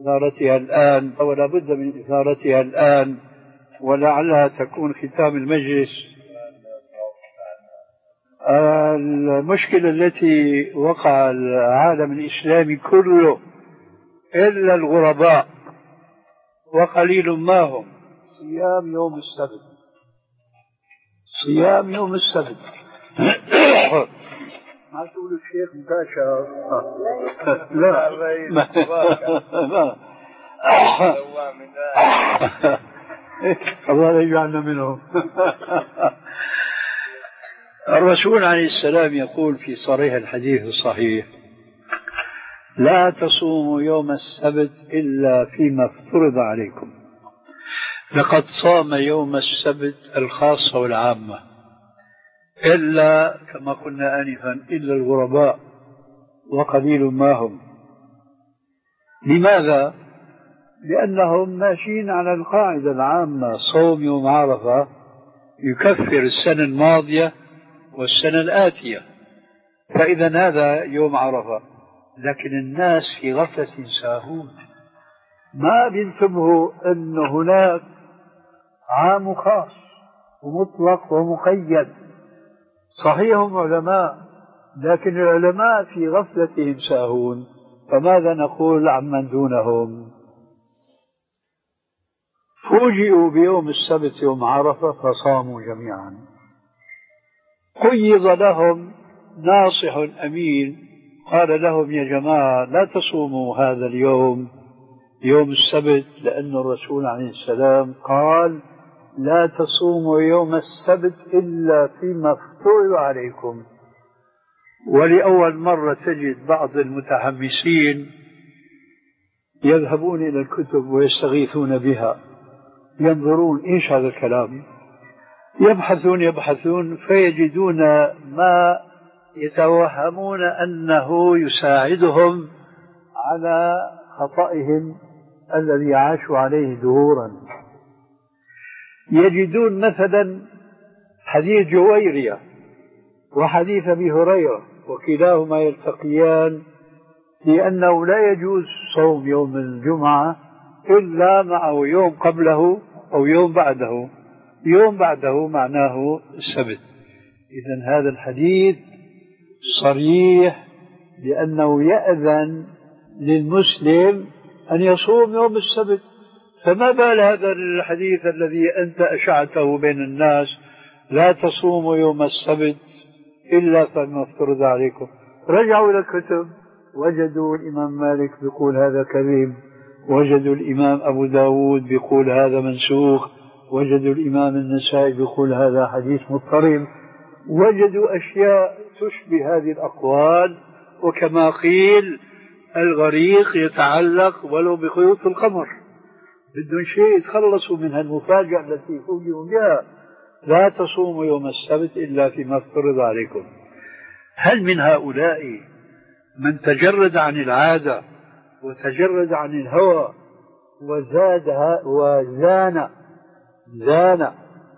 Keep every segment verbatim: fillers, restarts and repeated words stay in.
إثارتها الآن، ولا بد من إثارتها الآن، ولعلها تكون ختام المجلس. المشكلة التي وقع العالم الإسلامي كله إلا الغرباء وقليل ما هم، صيام يوم السبت، صيام يوم السبت. ما تقول الشيخ مكاشر؟ لا لا الله لا يجعلنا منهم. الرسول عليه السلام يقول في صريح الحديث الصحيح: لا تصوموا يوم السبت إلا فيما افترض عليكم. لقد صام يوم السبت الخاصة والعامة، إلا كما قلنا آنفا إلا الغرباء وقليل ما هم. لماذا؟ لأنهم ماشيين على القاعدة العامة: صوم يوم عرفة يكفر السنة الماضية والسنة الآتية، فإذا هذا يوم عرفة. لكن الناس في غفلة ساهون، ما بينتبهوا أن هناك عام خاص ومطلق ومقيد. صحيح هم علماء، لكن العلماء في غفلتهم ساهون، فماذا نقول عمن دونهم؟ فوجئوا بيوم السبت يوم عرفة فصاموا جميعا. قيض لهم ناصح أمين قال لهم: يا جماعة لا تصوموا هذا اليوم يوم السبت، لأن الرسول عليه السلام قال: لا تصوموا يوم السبت إلا فيما افترض عليكم. ولأول مرة تجد بعض المتحمسين يذهبون إلى الكتب ويستغيثون بها، ينظرون إيش هذا الكلام، يبحثون يبحثون فيجدون ما يتوهمون أنه يساعدهم على خطئهم الذي عاشوا عليه دهورا. يجدون مثلا حديث جويرية وحديث أبي هريرة، وكلاهما يلتقيان في أنه لا يجوز صوم يوم الجمعة إلا معه يوم قبله أو يوم بعده. يوم بعده معناه السبت. إذن هذا الحديث صريح بأنه يأذن للمسلم أن يصوم يوم السبت، فما بال هذا الحديث الذي أنت أشعته بين الناس: لا تصوموا يوم السبت إلا فيما افترض عليكم. رجعوا إلى الكتب وجدوا الإمام مالك بيقول هذا كذب، وجدوا الإمام أبو داود بيقول هذا منسوخ، وجدوا الإمام النسائي بيقول هذا حديث مضطرب، وجدوا أشياء تشبه هذه الأقوال. وكما قيل: الغريق يتعلق ولو بخيوط القمر، بدهم شيء يتخلصوا من هالمفاجأة التي فوجئوا بها: لا تصوموا يوم السبت إلا فيما افترض عليكم. هل من هؤلاء من تجرد عن العادة وتجرد عن الهوى وزادها وزان زان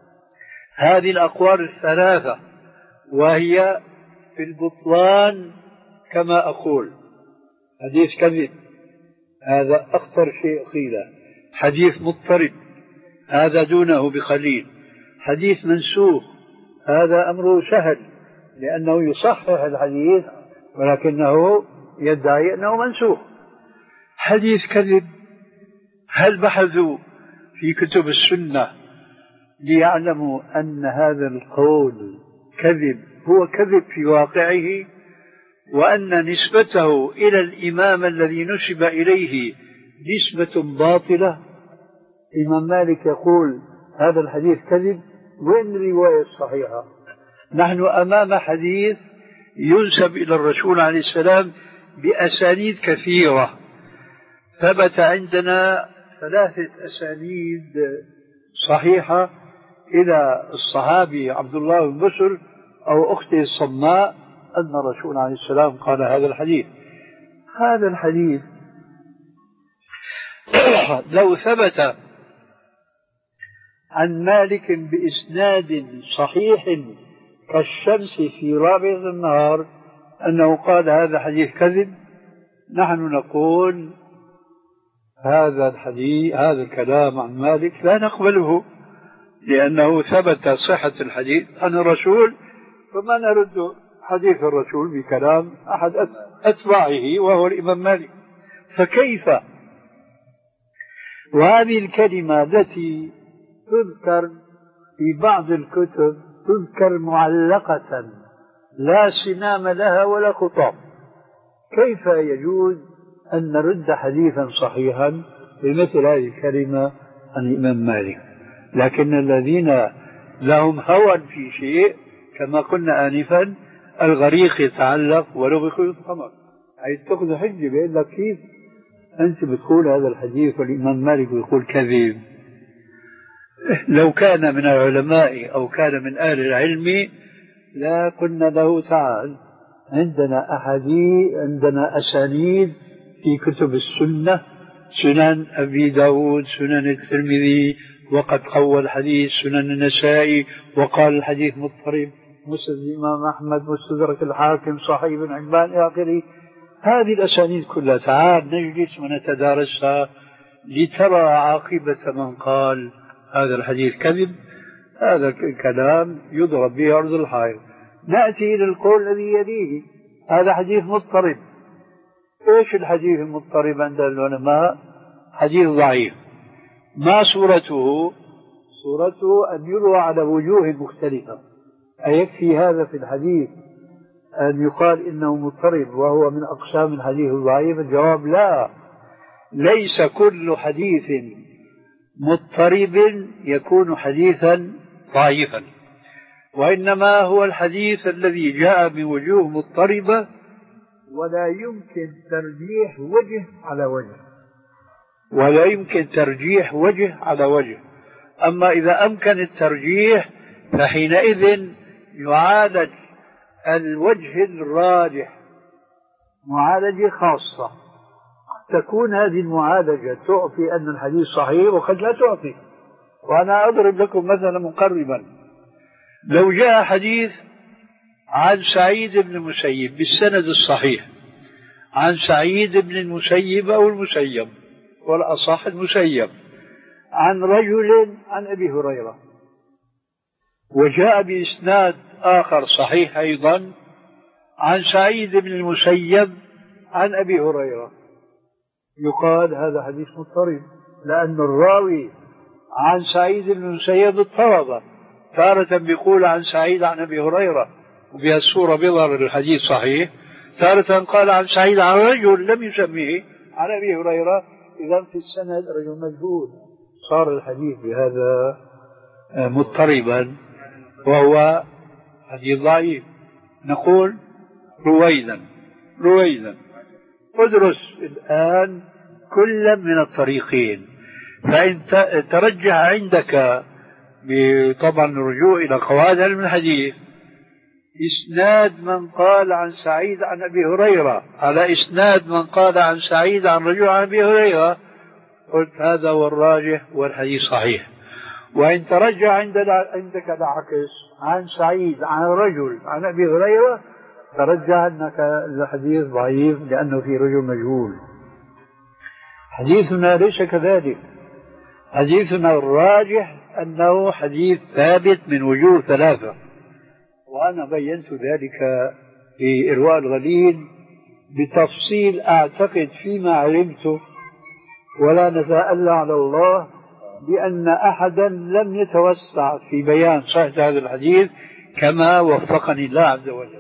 هذه الأقوال الثلاثة، وهي في البطلان كما أقول: حديث كذب هذا أخطر شيء قيل، حديث مضطرب هذا دونه بقليل، حديث منسوخ هذا أمره سهل لأنه يصحح الحديث ولكنه يدعي أنه منسوخ. حديث كذب، هل بحثوا في كتب السنة ليعلموا أن هذا القول كذب هو كذب في واقعه، وأن نسبته إلى الإمام الذي نسب إليه نسبة باطلة؟ الإمام مالك يقول هذا الحديث كذب، وين الرواية الصحيحة؟ نحن أمام حديث ينسب إلى الرسول عليه السلام بأسانيد كثيرة. ثبت عندنا ثلاثة أسانيد صحيحة إلى الصحابي عبد الله بن بسر أو أخته الصماء أن الرسول عليه السلام قال هذا الحديث. هذا الحديث لو ثبت عن مالك بإسناد صحيح كالشمس في رابع النهار أنه قال هذا حديث كذب، نحن نقول هذا الحديث هذا الكلام عن مالك لا نقبله، لأنه ثبت صحة الحديث عن الرسول، فما نرد حديث الرسول بكلام أحد أتباعه وهو الإمام مالك. فكيف؟ وهذه الكلمة التي تذكر في بعض الكتب تذكر معلقة لا سنام لها ولا خطاب، كيف يجوز أن نرد حديثا صحيحا بمثل هذه الكلمة عن الإمام مالك؟ لكن الذين لهم هوى في شيء كما قلنا آنفا، الغريق يتعلق ولو بخيط خمر، أي تأخذ حجة بيقول لك كيف أنت بتقول هذا الحديث والإمام مالك يقول كذب؟ لو كان من العلماء أو كان من أهل العلم لا قلنا له تعال عندنا أحاديث، عندنا أسانيد في كتب السنة، سنن أبي داود، سنن الترمذي، وقد قوى الحديث، سنن النسائي وقال الحديث مضطرب، مسند الإمام أحمد، مستدرك الحاكم، صحيح بن حبان إلى آخره. هذه الأسانيد كلها تعال نجلس ونتدارسها لترى عاقبة من قال هذا الحديث كذب. هذا الكلام يضرب به أرض الحائط. نأتي إلى القول الذي يليه، هذا حديث مضطرب. إيش الحديث المضطرب عند العلماء؟ حديث ضعيف. ما صورته؟ صورته أن يروى على وجوه مختلفة. أيكفي هذا في الحديث أن يقال إنه مضطرب وهو من أقسام الحديث الضعيف؟ الجواب لا، ليس كل حديث مضطرب يكون حديثا ضعيفا، وإنما هو الحديث الذي جاء بوجوه مضطربة ولا يمكن ترجيح وجه على وجه، ولا يمكن ترجيح وجه على وجه. أما إذا أمكن الترجيح فحينئذ يعالج الوجه الراجح معالجة خاصة. تكون هذه المعالجة تعطي أن الحديث صحيح وقد لا تعطي. وأنا أضرب لكم مثلا مقربا، لو جاء حديث عن سعيد بن المسيب بالسند الصحيح، عن سعيد بن المسيب أو المسيب والأصح المسيب، عن رجل عن أبي هريرة، وجاء بإسناد آخر صحيح أيضا عن سعيد بن المسيب عن أبي هريرة، يقال هذا حديث مضطرب، لأن الراوي عن سعيد بن المسيب اضطرب، تارة بيقول عن سعيد عن أبي هريرة وبهالصورة بيظهر الحديث صحيح، تارة قال عن سعيد عن رجل لم يسميه عن أبي هريرة، إذا في السند رجل مجهول، صار الحديث بهذا مضطربا وهو حديث ضعيف. نقول رويدا رويدا ادرس الآن كل من الطريقين، فإن ترجح عندك طبعا الرجوع إلى قواعد علم الحديث إسناد من قال عن سعيد عن أبي هريرة على إسناد من قال عن سعيد عن رجل عن أبي هريرة، قلت هذا هو الراجح والحديث صحيح. وإن ترجع عندك العكس عن سعيد عن رجل عن أبي هريرة، ترجع أنك الحديث ضعيف لأنه في رجل مجهول. حديثنا ليس كذلك، حديثنا الراجح أنه حديث ثابت من وجوه ثلاثة، وأنا بينت ذلك في إرواء الغليل بتفصيل أعتقد فيما علمته، ولا نتألى على الله بأن أحدا لم يتوسع في بيان صحة هذا الحديث كما وفقني الله عز وجل.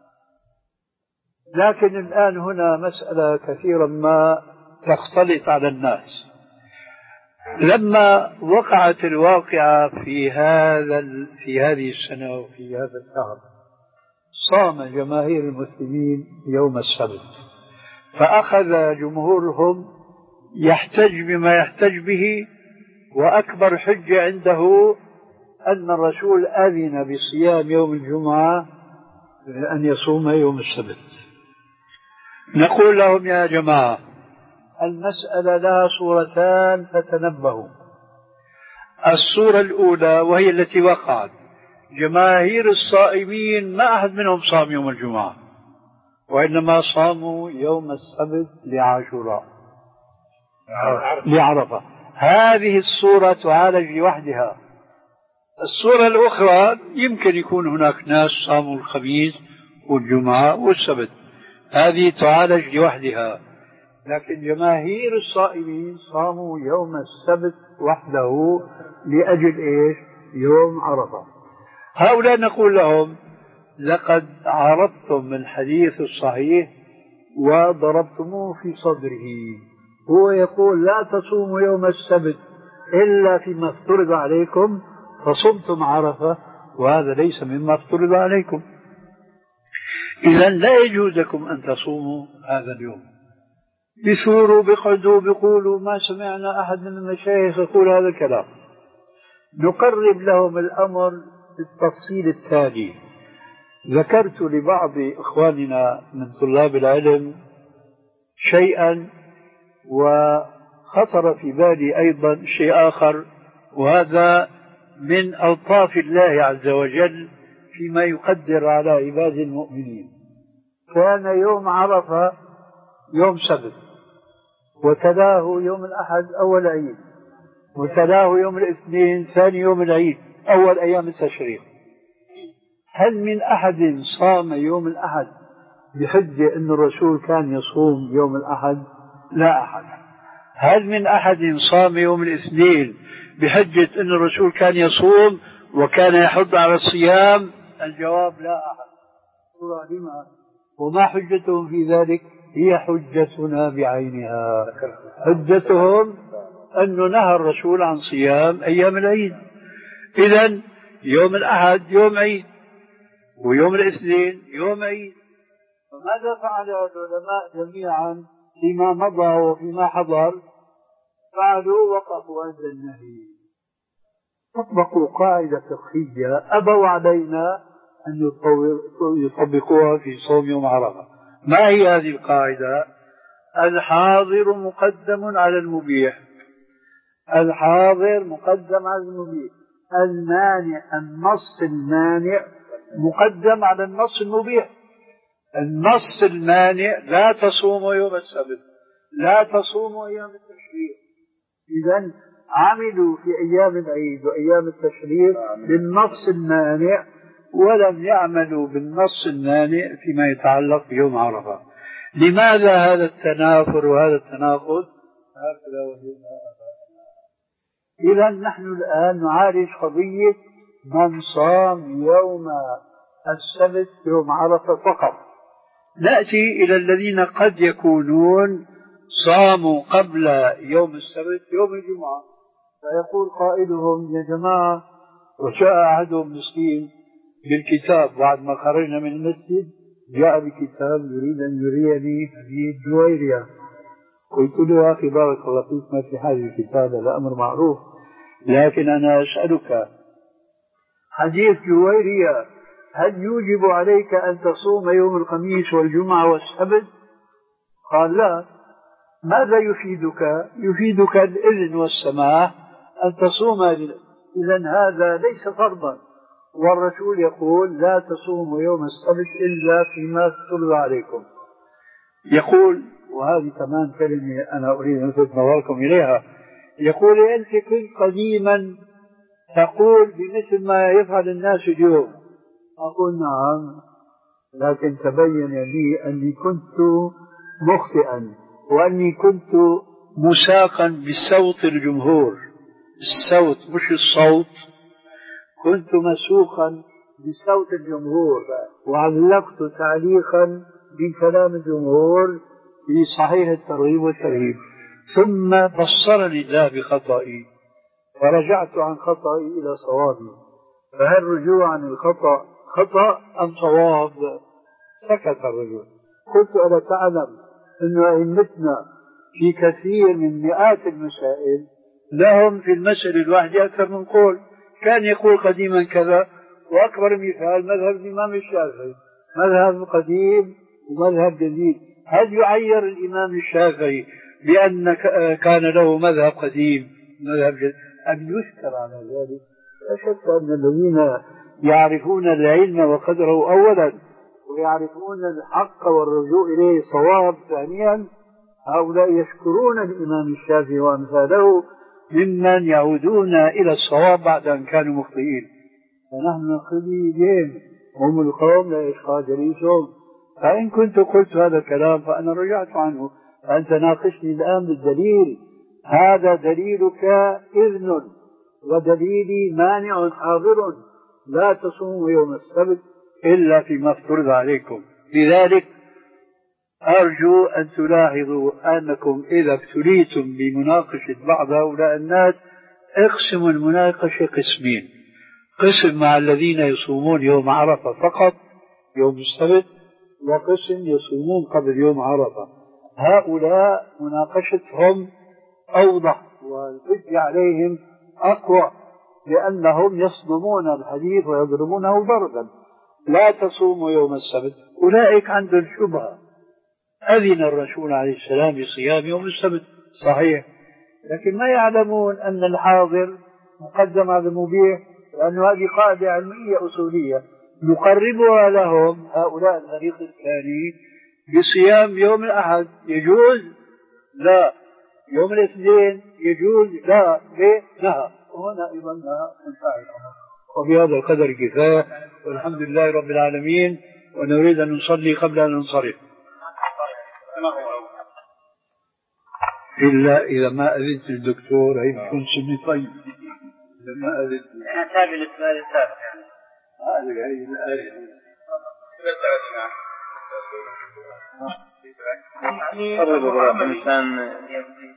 لكن الآن هنا مسألة كثيرا ما تختلط على الناس. لما وقعت الواقعة في هذا في هذه السنة وفي هذا الشهر، صام جماهير المسلمين يوم السبت، فأخذ جمهورهم يحتج بما يحتج به، وأكبر حجة عنده أن الرسول أذن بصيام يوم الجمعة أن يصوم يوم السبت. نقول لهم يا جماعة المسألة لها صورتان فتنبهوا. الصورة الأولى وهي التي وقعت، جماهير الصائمين ما أحد منهم صام يوم الجمعة، وإنما صاموا يوم السبت لعاشوراء. لعرفة. هذه الصورة تعالج لوحدها. الصورة الأخرى يمكن يكون هناك ناس صاموا الخميس والجمعة والسبت، هذه تعالج لوحدها. لكن جماهير الصائمين صاموا يوم السبت وحده لأجل إيش؟ يوم عرفة. هؤلاء نقول لهم لقد عرضتم الحديث الصحيح وضربتموه في صدره. هو يقول لا تصوموا يوم السبت إلا فيما افترض عليكم فصمتم عرفة، وهذا ليس مما افترض عليكم. إذا لا يجوز لكم أن تصوموا هذا اليوم. بثوروا بقعدوا بيقولوا ما سمعنا أحد من المشايخ يقول هذا الكلام. نقرب لهم الأمر بالتفصيل التالي. ذكرت لبعض إخواننا من طلاب العلم شيئا، وخطر في بالي أيضا شيء آخر، وهذا من ألطاف الله عز وجل فيما يقدر على عباد المؤمنين. كان يوم عرفة يوم سبت، وتلاه يوم الأحد أول عيد، وتلاه يوم الاثنين ثاني يوم العيد أول أيام التشريق. هل من أحد صام يوم الأحد بحجة أن الرسول كان يصوم يوم الأحد؟ لا أحد. هل من أحد صام يوم الاثنين بحجة أن الرسول كان يصوم وكان يحض على الصيام؟ الجواب لا أحد. لما؟ وما حجتهم في ذلك؟ هي حجتنا بعينها. حجتهم أنه نهى الرسول عن صيام أيام العيد. إذن يوم الأحد يوم عيد، ويوم الاثنين يوم عيد. فماذا فعل العلماء جميعا فيما مضى وفيما حضر؟ فعلوا وقفوا عند النهي، طبقوا قاعدة فقهية أبوا علينا أن يطبقوها في صوم يوم عرفة. ما هي هذه القاعدة؟ الحاضر مقدم على المبيح. الحاضر مقدم على المبيح. المانع، النص المانع مقدم على النص المبيح. النص المانع لا تصوموا يوم السبت، لا تصوموا أيام التشريق. إذن عملوا في أيام العيد وأيام التشريق بالنص المانع، ولم يعملوا بالنص المانع فيما يتعلق بيوم عرفة. لماذا هذا التنافر وهذا التناقض؟ هكذا وجدنا آباءنا. إذن نحن الآن نعالج قضية من صام يوم السبت يوم عرفة فقط. نأتي إلى الذين قد يكونون صاموا قبل يوم السبت يوم الجمعة، فيقول قائلهم يا جماعة، وجاء أحدهم مسكين بالكتاب بعد ما خرجنا من المسجد، جاء بكتاب يريد أن يريني حديث جويرية. قلت له يا أخي بارك الله فيك، ما في هذه الكتاب، هذا أمر معروف، لكن أنا أسألك حديث جويرية هل يوجب عليك أن تصوم يوم الخميس والجمعة والسبت؟ قال لا. ماذا يفيدك؟ يفيدك الإذن والسماح أن تصوم. إذن هذا ليس فرضا، والرسول يقول لا تصوموا يوم السبت إلا فيما افترض عليكم. يقول، وهذه كمان كلمة أنا أريد أن ألفت نظركم إليها، يقول أنت كنت قديما تقول بمثل ما يفعل الناس اليوم. أقول نعم، لكن تبين لي أني كنت مخطئا، وأني كنت مساقا بصوت الجمهور. الصوت مش الصوت، كنت مسوقا بصوت الجمهور، وعلقت تعليقا من كلام الجمهور في صحيح الترغيب والترهيب. ثم بصرني الله بخطئي فرجعت عن خطئي إلى صوابي. فهل رجوع عن الخطأ خطأ أم صواب؟ سكت الرجل. قلت ألا تعلم أن أئمتنا في كثير من مئات المسائل لهم في المسألة الواحدة أكثر من قول. كان يقول قديما كذا، وأكبر مثال مذهب الإمام الشافعي، مذهب قديم ومذهب جديد. هل يعير الإمام الشافعي بأن كان له مذهب قديم مذهب جديد أم يشكر على ذلك؟ لا شك أن الذين يعرفون العلم وقدره أولا، ويعرفون الحق والرجوع إليه صواب ثانيا، هؤلاء يشكرون الإمام الشافعي وأمثاله ممن يعودون إلى الصواب بعد أن كانوا مخطئين. فنحن نقضي بهم، هم القوم لا يشقى جليسهم. فإن كنت قلت هذا الكلام فأنا رجعت عنه، فأنت ناقشني الآن بالدليل. هذا دليلك إذن ودليلي مانع حاضر، لا تصوموا يوم السبت إلا فيما افترض عليكم. لذلك أرجو أن تلاحظوا أنكم إذا ابتليتم بمناقشة بعض هؤلاء الناس اقسموا المناقشة قسمين: قسم مع الذين يصومون يوم عرفة فقط يوم السبت، وقسم يصومون قبل يوم عرفة. هؤلاء مناقشتهم أوضح والحجة عليهم أقوى، لأنهم يصدمون الحديث ويضربونه ضربا. لا تصوموا يوم السبت، أولئك عندهم شبهة. أذن الرسول عليه السلام بصيام يوم السبت صحيح، لكن ما يعلمون أن الحاضر مقدم على المبيح، لأن هذه قاعدة علمية أصولية نقربها لهم. هؤلاء الفريق الثاني بصيام يوم الأحد يجوز؟ لا. يوم الاثنين يجوز؟ لا. ليه؟ نهى. وهنا أيضا نهى انتهى الأمر. وبهذا القدر كفاية، والحمد لله رب العالمين. ونريد أن نصلي قبل أن ننصرف، إلا إذا ما أذنت الدكتور هي بتكون سنة طيب. إذا ما أذنت أنا تابع للسؤال السابق هذه هي الآية. قرب الإنسان